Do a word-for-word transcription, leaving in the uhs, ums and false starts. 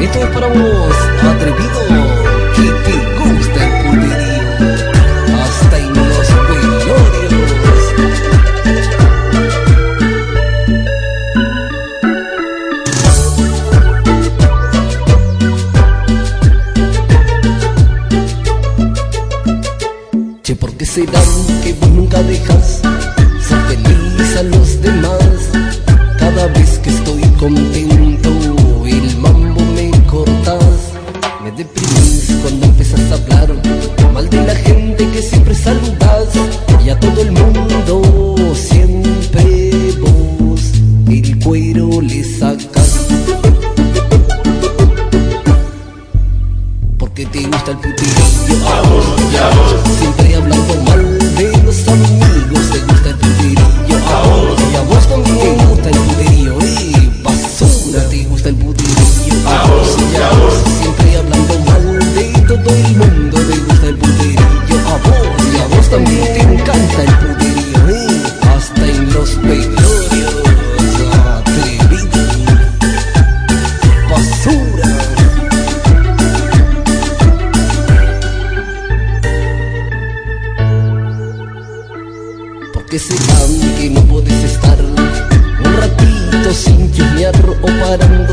Esto es para vos, atrevido, que te gusta el puterío, hasta en los velorios. Che, ¿por qué será que vos nunca dejas ser feliz a los demás? Cada vez que estoy contento, el mambo me cortas. Me deprimís cuando empiezas a hablar mal de la gente que siempre saludas, y a todo el mundo siempre vos el cuero le sacas. Porque te gusta el puterío, a vos, y a vos. Siempre hablando mal de los amigos, te gusta el puterío, a vos, y a vos también te gusta el puterío, eh, basura, te gusta el puterío, a vos, y a vos. Siempre hablando mal de todo el mundo, te gusta el puterío, a vos, y a vos también te encanta el puterío, eh, hasta en los velorios, atrevido, basura. ¿Qué será que no podés estar un ratito sin chusmear o para un